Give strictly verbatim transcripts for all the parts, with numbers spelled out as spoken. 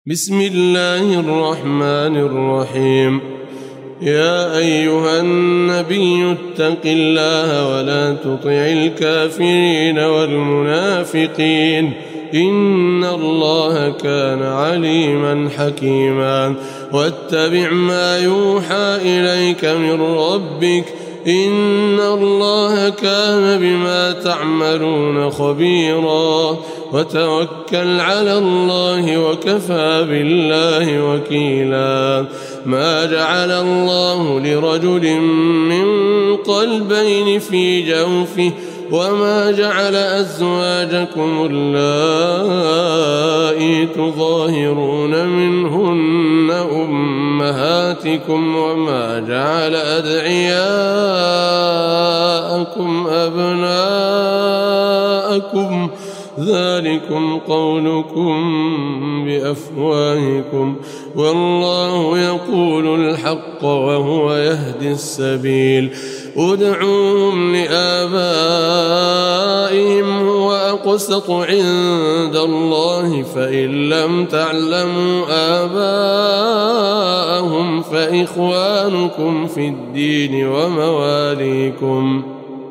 بسم الله الرحمن الرحيم. يا أيها النبي اتق الله ولا تطع الكافرين والمنافقين إن الله كان عليما حكيما. واتبع ما يوحى إليك من ربك إن الله كان بما تعملون خبيرا. وتوكل على الله وكفى بالله وكيلا. ما جعل الله لرجل من قلبين في جوفه وما جعل أزواجكم اللائي تظاهرون منهن أمهاتكم وما جعل أدعياءكم أبناءكم ذلكم قولكم بأفواهكم والله يقول الحق وهو يهدي السبيل. ادعوهم لآبائهم هو أقسط عند الله فإن لم تعلموا آباءهم فإخوانكم في الدين ومواليكم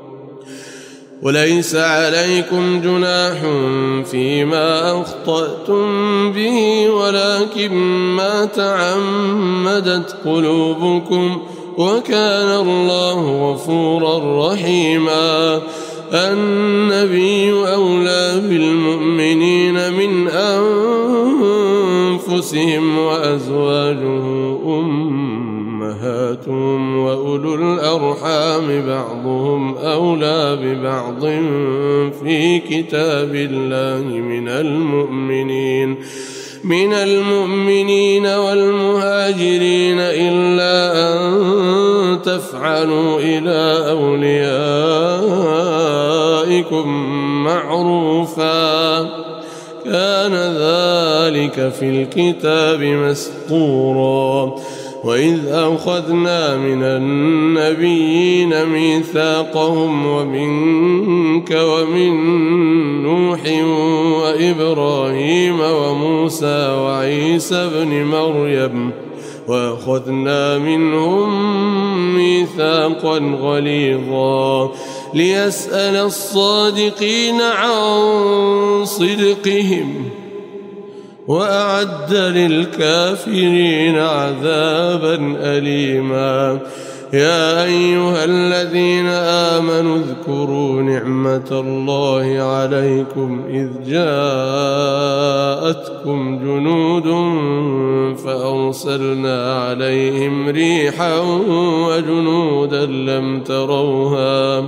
وليس عليكم جناح فيما أخطأتم به ولكن ما تعمدت قلوبكم وكان الله غفورا رحيما. النبي أولى بالمؤمنين من أنفسهم وأزواجه أمهاتهم وأولو الأرحام بعضهم أولى ببعض في كتاب الله من المؤمنين من المؤمنين والمهاجرين إلا أن تفعلوا إلى أوليائكم معروفا كان ذلك في الكتاب مسطورا. وإذ أخذنا من النبيين ميثاقهم ومنك ومن نوح وإبراهيم وموسى وعيسى بن مريم وأخذنا منهم ميثاقا غليظا ليسأل الصادقين عن صدقهم وأعد للكافرين عذابا أليما. يا أيها الذين آمنوا اذكروا نعمة الله عليكم إذ جاءتكم جنود فأرسلنا عليهم ريحا وجنودا لم تروها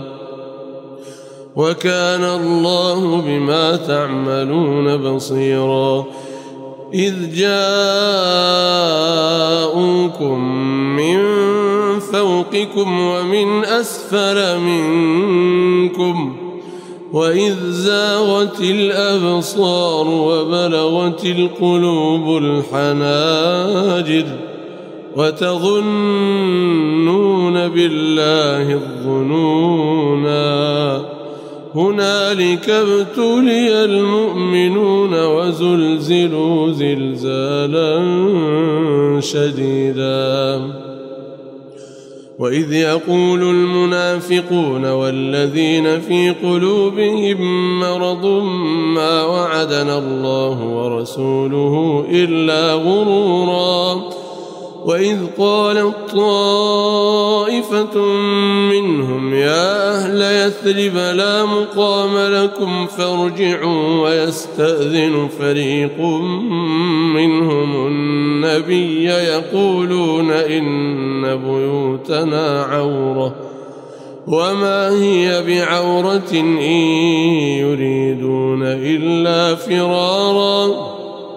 وكان الله بما تعملون بصيرا. إذ جاءوكم من فوقكم ومن أسفل منكم وإذ زاغت الأبصار وبلغت القلوب الحناجر وتظنون بالله الظنونا هنالك ابتلي المؤمنون وزلزلوا زلزالا شديدا. وإذ يقول المنافقون والذين في قلوبهم مرض ما وعدنا الله ورسوله إلا غرورا. وإذ قالت طائفة منهم يا أهل يثرب لا مقام لكم فارجعوا ويستأذن فريق منهم النبي يقولون إن بيوتنا عورة وما هي بعورة إن يريدون إلا فرارا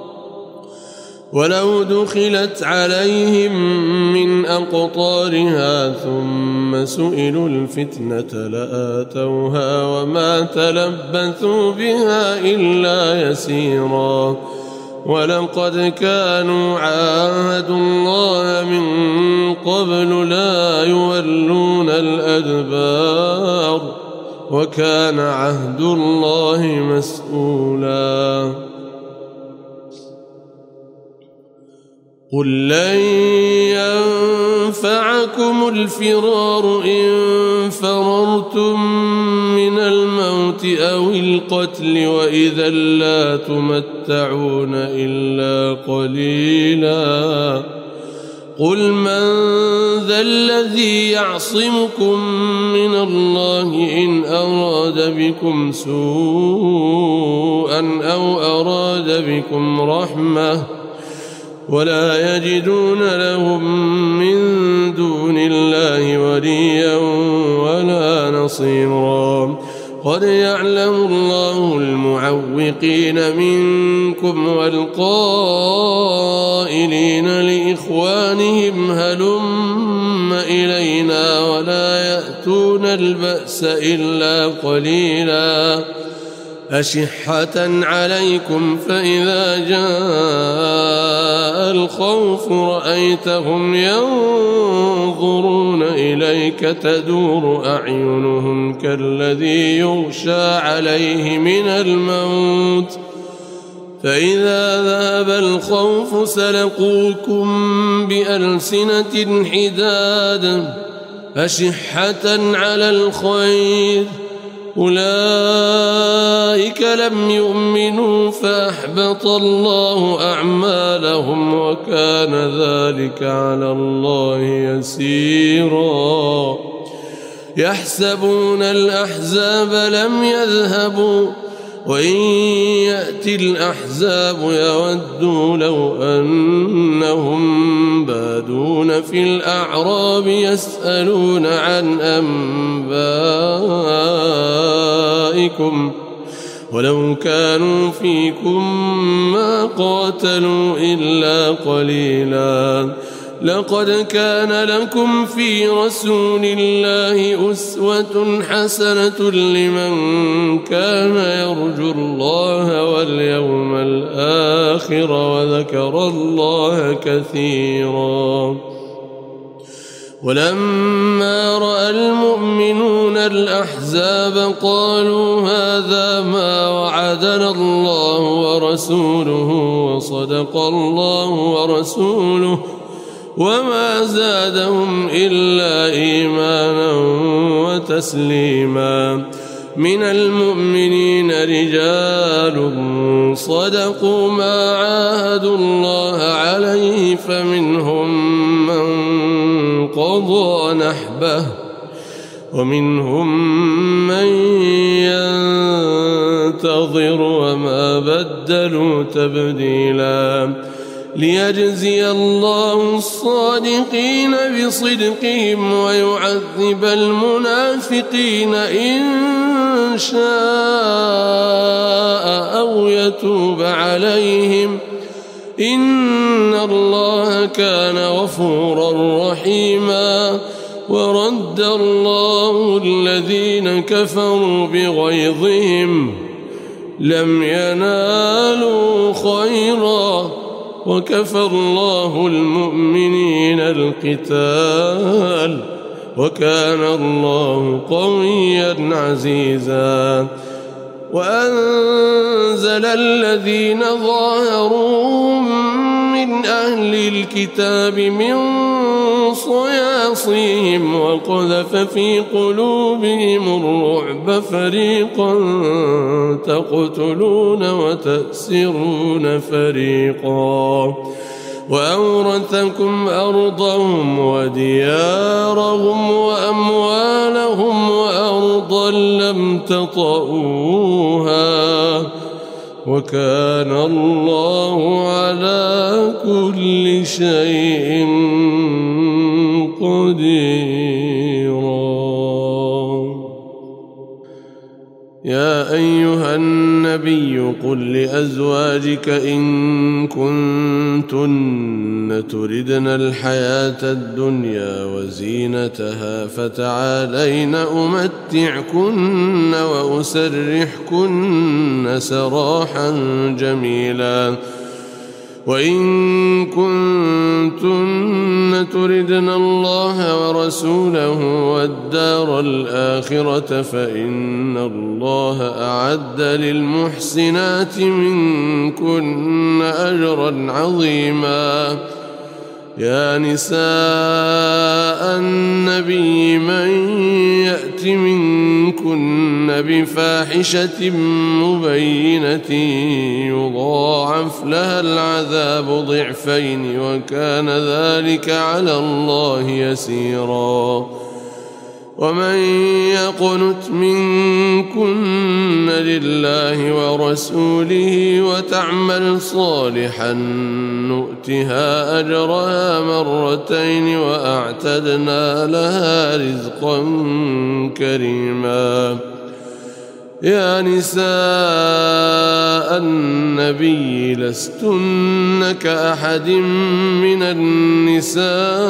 ولو دخلت عليهم من أقطارها ثم سئلوا الفتنة لآتوها وما تلبثوا بها إلا يسيرا. ولقد كانوا عاهدوا الله من قبل لا يولون الأدبار وكان عهد الله مسؤولا. قل لن ينفعكم الفرار إن فررتم من الموت أو القتل وإذا لا تمتعون إلا قليلا قل من ذا الذي يعصمكم من الله إن أراد بكم سوءا أو أراد بكم رحمة ولا يجدون لهم من دون الله وليا ولا نصيرا قد يعلم الله المعوقين منكم والقائلين لإخوانهم هلم إلينا ولا يأتون البأس إلا قليلا أشحة عليكم فإذا جاء الخوف رأيتهم ينظرون إليك تدور أعينهم كالذي يغشى عليه من الموت فإذا ذهب الخوف سلقوكم بألسنة حداد أشحة على الخير أولئك لم يؤمنوا فأحبط الله أعمالهم وكان ذلك على الله يسيرا يحسبون الأحزاب لم يذهبوا وإن يأتي الأحزاب يودوا لو أنهم بادون في الأعراب يسألون عن أنبائكم ولو كانوا فيكم ما قاتلوا إلا قليلا لقد كان لكم في رسول الله أسوة حسنة لمن كان يرجو الله واليوم الآخر وذكر الله كثيرا ولما رأى المؤمنون الأحزاب قالوا هذا ما وعدنا الله ورسوله وصدق الله ورسوله وما زادهم إلا إيمانا وتسليما من المؤمنين رجال صدقوا ما عاهدوا الله عليه فمنهم من قضى نحبه ومنهم من ينتظر وما بدلوا تبديلا ليجزي الله الصادقين بصدقهم ويعذب المنافقين إن شاء أو يتوب عليهم إن الله كان غفورا رحيما ورد الله الذين كفروا بغيظهم لم ينالوا خيرا وكفى الله المؤمنين القتال وكان الله قويا عزيزا وأنزل الذين ظاهروهم من أهل الكتاب من صياصيهم وقذف في قلوبهم الرعب فريقا تقتلون وتأسرون فريقا وأورثكم أرضهم وديارهم وأموالهم وأرضا لم تطئوها وكان الله على كل شيء قديرا. يا أيها النبي قل لأزواجك إن كنتن تردن الحياة الدنيا وزينتها فتعالين أمتعكن وأسرحكن سراحا جميلا وإن كنتن تردن الله ورسوله والدار الآخرة فإن الله أعد للمحسنات منكن أجرا عظيما يا نساء النبي من يأت منكن بفاحشة مبينة يضاعف لها العذاب ضعفين وكان ذلك على الله يسيرا. ومن يقنت منكن لله ورسوله وتعمل صالحا نؤتها أجرها مرتين وأعتدنا لها رزقا كريما. يا نساء النبي لستن كأحد من النساء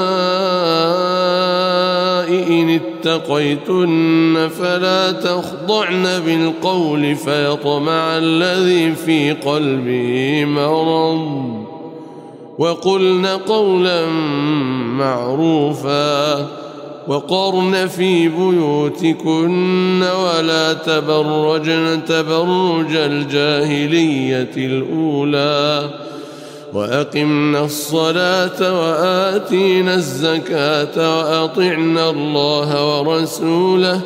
إن اتقيتن فلا تخضعن بالقول فيطمع الذي في قلبه مرض وقلن قولا معروفا وقرن في بيوتكن ولا تبرجن تبرج الجاهلية الأولى وأقمنا الصلاة وآتينا الزكاة وأطعنا الله ورسوله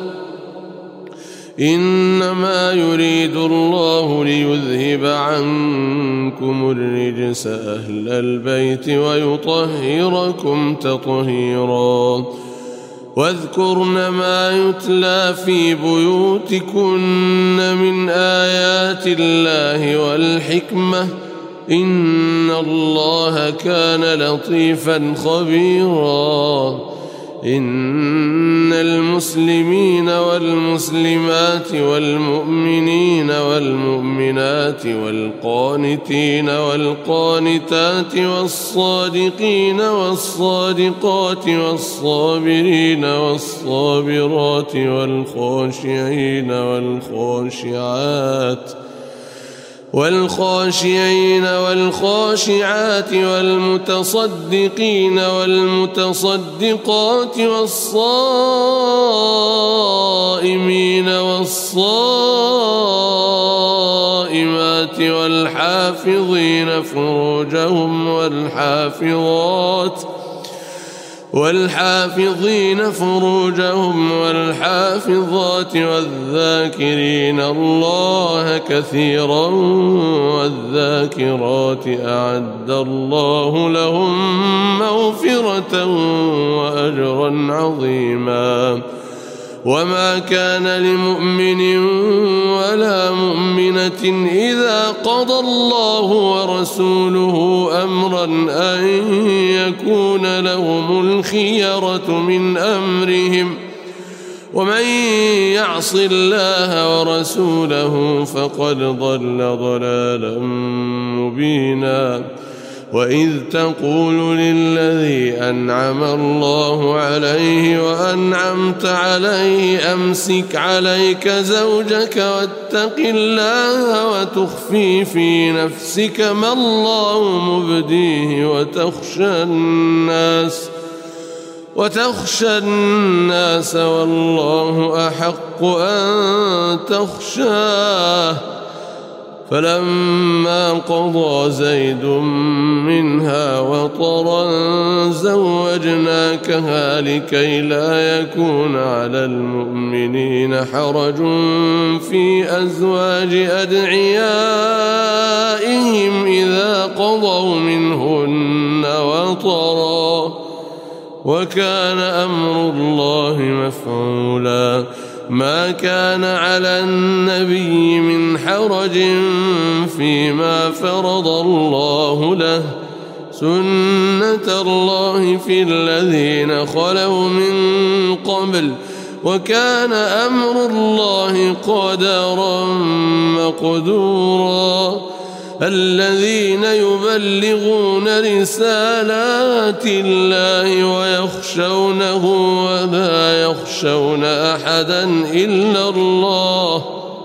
إنما يريد الله ليذهب عنكم الرجس أهل البيت ويطهركم تطهيرا. واذكرن ما يتلى في بيوتكن من آيات الله والحكمة إن الله كان لطيفا خبيرا. إن المسلمين والمسلمات والمؤمنين والمؤمنات والقانتين والقانتات والصادقين والصادقات والصابرين والصابرات والخاشعين والخاشعات والخاشعين والخاشعات والمتصدقين والمتصدقات والصائمين والصائمات والحافظين فروجهم والحافظات والحافظين فروجهم والحافظات والذاكرين الله كثيرا والذاكرات أعد الله لهم مغفرة وأجرا عظيما. وما كان لمؤمن ولا مؤمنة إذا قضى الله ورسوله أمرا أن يكون لهم الخيرة من أمرهم ومن يعص الله ورسوله فقد ضل ضلالا مبينا. وإذ تقول للذي أنعم الله عليه وأنعمت عليه أمسك عليك زوجك واتق الله وتخفي في نفسك ما الله مبديه وتخشى الناس وتخشى الناس والله أحق أن تخشاه. فلما قضى زيد منها وطرا زوجناكها لكي لا يكون على المؤمنين حرج في أزواج أدعيائهم إذا قضوا منهن وطرا وكان أمر الله مفعولا. ما كان على النبي من حرج فيما فرض الله له سنة الله في الذين خلوا من قبل وكان أمر الله قدرا مقدورا. الذين يبلغون رسالات الله ويخشونه ولا يخشون أحدا إلا الله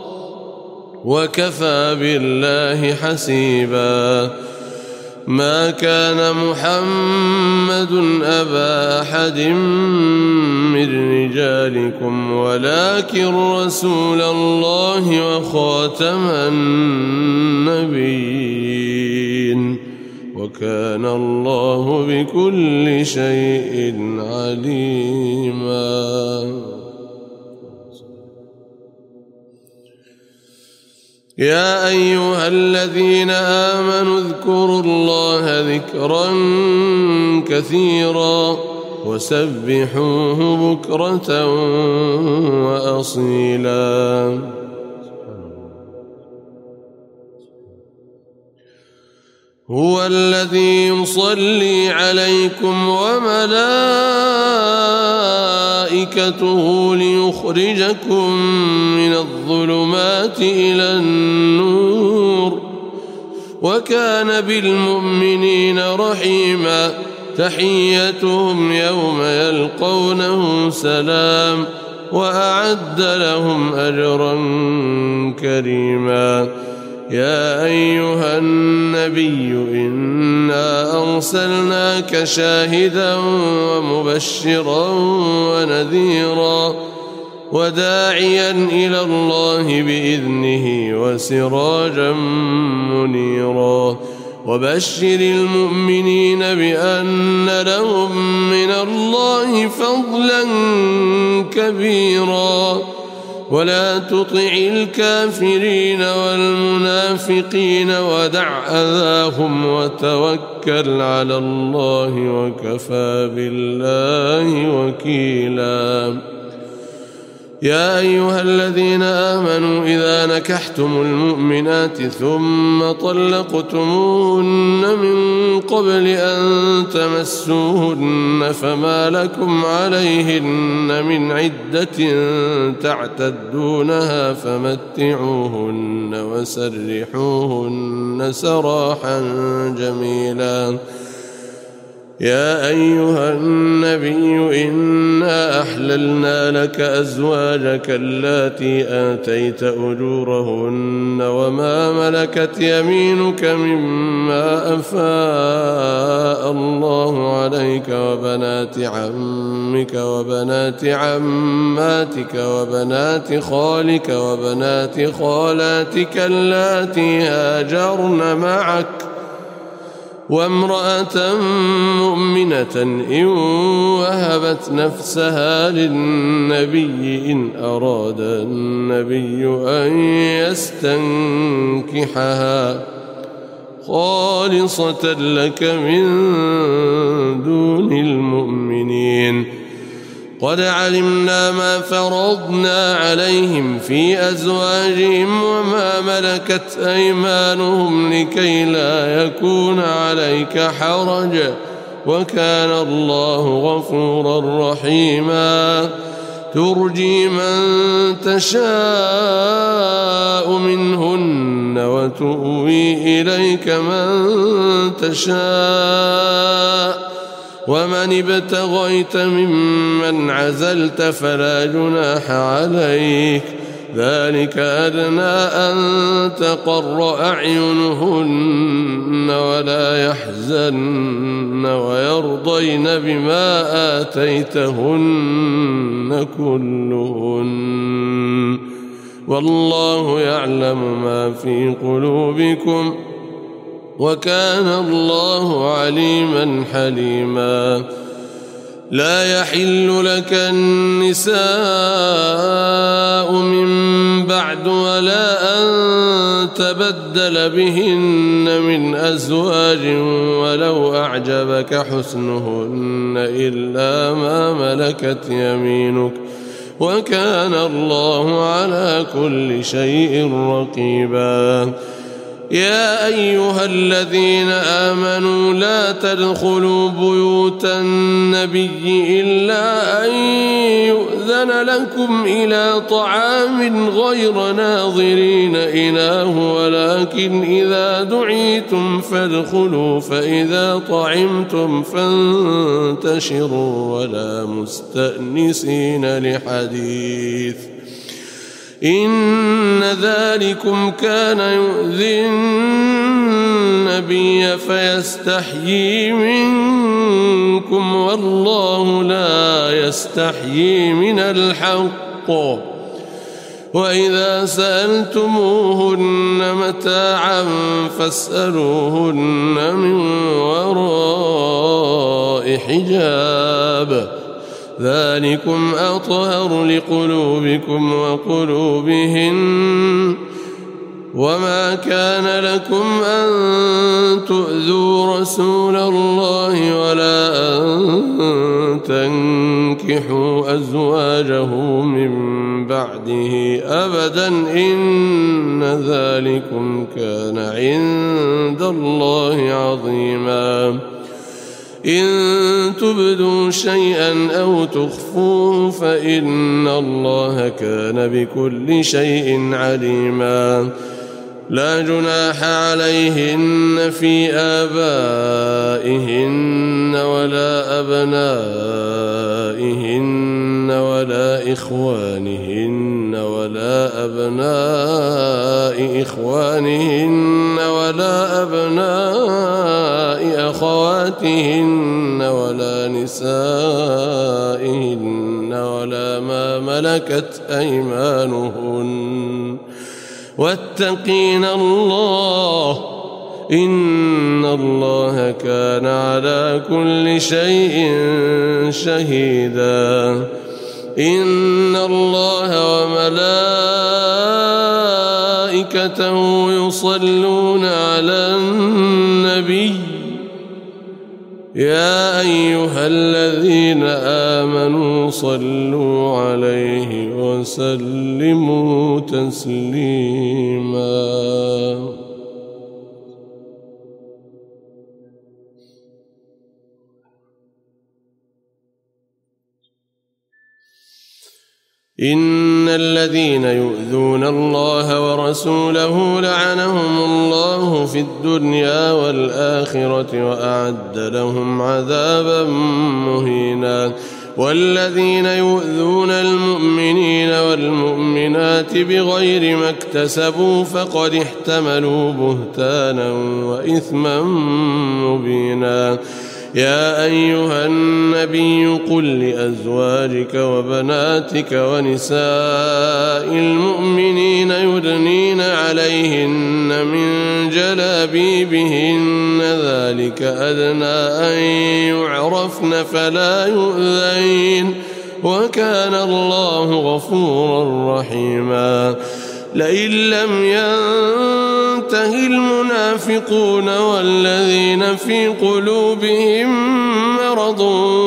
وكفى بالله حسيبا. ما كان محمد أبا أحد من رجالكم ولكن رسول الله وخاتم النبيين. وكان الله بكل شيء عليما. يا أيها الذين آمنوا اذكروا الله ذكرا كثيرا وسبحوه بكرة وأصيلا. هو الذي يصلي عليكم وملائكته ليخرجكم من الظلمات إلى النور وكان بالمؤمنين رحيما. تحيتهم يوم يلقونه سلام وأعد لهم أجرا كريما. يا أيها النبي إنا أرسلناك شاهدا ومبشرا ونذيرا وداعيا إلى الله بإذنه وسراجا منيرا. وبشر المؤمنين بأن لهم من الله فضلا كبيرا. ولا تطع الكافرين والمنافقين ودع أذاهم وتوكل على الله وكفى بالله وكيلا. يا أيها الذين آمنوا إذا نكحتم المؤمنات ثم طلقتموهن من قبل أن تمسوهن فما لكم عليهن من عدة تعتدونها فمتعوهن وسرحوهن سراحا جميلا. يا أيها النبي إنا أحللنا لك أزواجك اللاتي آتيت أجورهن وما ملكت يمينك مما أفاء الله عليك وبنات عمك وبنات عماتك وبنات خالك وبنات خالاتك اللاتي هاجرن معك وامرأة مؤمنة إن وهبت نفسها للنبي إن أراد النبي أن يستنكحها خالصة لك من دون المؤمنين. قد علمنا ما فرضنا عليهم في أزواجهم وما ملكت أيمانهم لكي لا يكون عليك حرج وكان الله غفورا رحيما. ترجي من تشاء منهن وتؤوي إليك من تشاء ومن ابتغيت ممن عزلت فلا جناح عليك. ذلك أدنى أن تقر أعينهن ولا يحزن ويرضين بما آتيتهن كلهن والله يعلم ما في قلوبكم وكان الله عليما حليما. لا يحل لك النساء من بعد ولا أن تبدل بهن من أزواج ولو أعجبك حسنهن إلا ما ملكت يمينك وكان الله على كل شيء رقيبا. يا أيها الذين آمنوا لا تدخلوا بيوت النبي إلا أن يؤذن لكم إلى طعام غير ناظرين إناه ولكن إذا دعيتم فادخلوا فإذا طعمتم فانتشروا ولا مستأنسين لحديث إن ذلكم كان يؤذي النبي فيستحيي منكم والله لا يستحيي من الحق. وإذا سألتموهن متاعا فاسألوهن من حجاب ذلكم أطهر لقلوبكم وقلوبهن وما كان لكم أن تؤذوا رسول الله ولا أن تنكحوا أزواجه من بعده أبدا إن ذلكم كان عند الله عظيما إن تبدوا شيئا أو تخفوه فإن الله كان بكل شيء عليما لا جناح عليهن في آبائهن ولا أبنائهن ولا إخوانهن ولا أبناء إخوانهن ولا أبناء أخواتهن ولا نسائهن ولا ما ملكت أيمانهن واتقين الله إن الله كان على كل شيء شهيدا إن الله وملائكته يصلون على النبي يا أيها الذين آمنوا صلوا عليه وسلموا تسليما إن الذين يؤذون الله ورسوله لعنهم الله في الدنيا والآخرة وأعد لهم عذابا مهينا والذين يؤذون المؤمنين والمؤمنات بغير ما اكتسبوا فقد احتملوا بهتانا وإثما مبينا يا أيها النبي قل لأزواجك وبناتك ونساء المؤمنين يدنين عليهن من جلابيبهن ذلك أدنى أن يعرفن فلا يؤذين وكان الله غفورا رحيما لئن لم ينته المنافقون والذين في قلوبهم مرض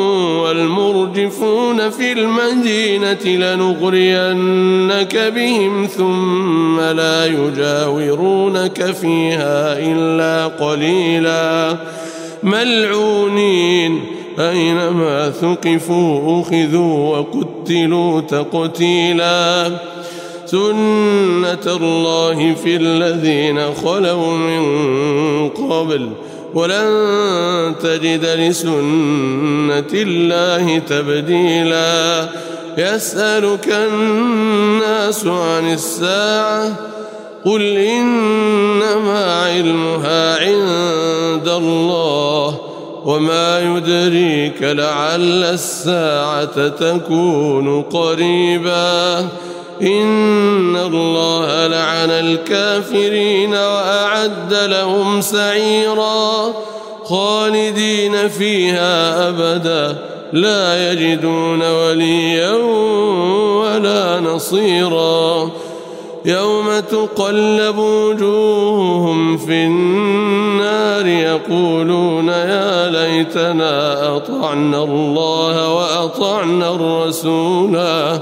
والمرجفون في المدينة لنغرينك بهم ثم لا يجاورونك فيها إلا قليلا ملعونين أينما ثقفوا أخذوا وقتلوا تقتيلا سنة الله في الذين خلوا من قبل ولن تجد لسنة الله تبديلا يسألك الناس عن الساعة قل إنما علمها عند الله وما يدريك لعل الساعة تكون قريبا إن الله لعن الكافرين وأعد لهم سعيرا خالدين فيها أبدا لا يجدون وليا ولا نصيرا يوم تقلب وجوههم في النار يقولون يا ليتنا أطعنا الله وأطعنا الرسولا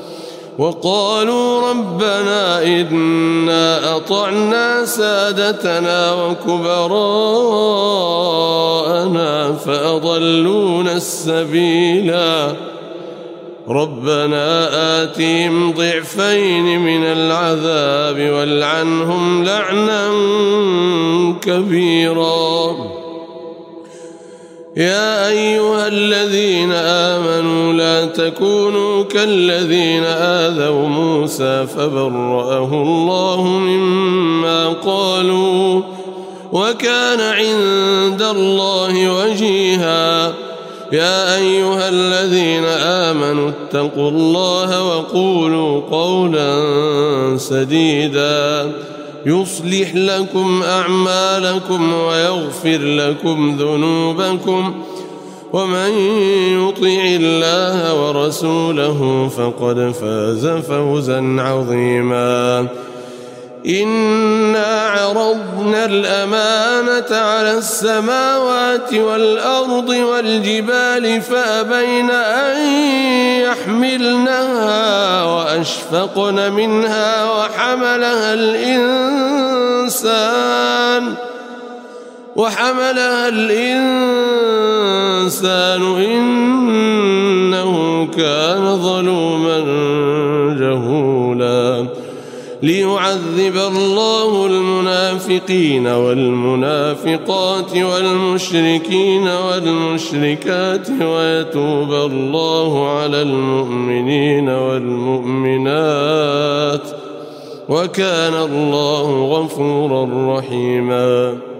وقالوا ربنا إنا أطعنا سادتنا وكبراءنا فأضلونا السبيلا ربنا آتهم ضعفين من العذاب والعنهم لعنا كبيرا يا أيها الذين آمنوا لا تكونوا كالذين آذوا موسى فبرأه الله مما قالوا وكان عند الله وجيها يا أيها الذين آمنوا اتقوا الله وقولوا قولا سديدا يصلح لكم أعمالكم ويغفر لكم ذنوبكم ومن يطع الله ورسوله فقد فاز فوزا عظيما إنا عرضنا الأمانة على السماوات والأرض والجبال فأبين أن يحملنها وأشفقن منها وحملها الإنسان وحملها الإنسان إنه كان ظلوما جهولا ليعذب الله المنافقين والمنافقات والمشركين والمشركات ويتوب الله على المؤمنين والمؤمنات وكان الله غفورا رحيما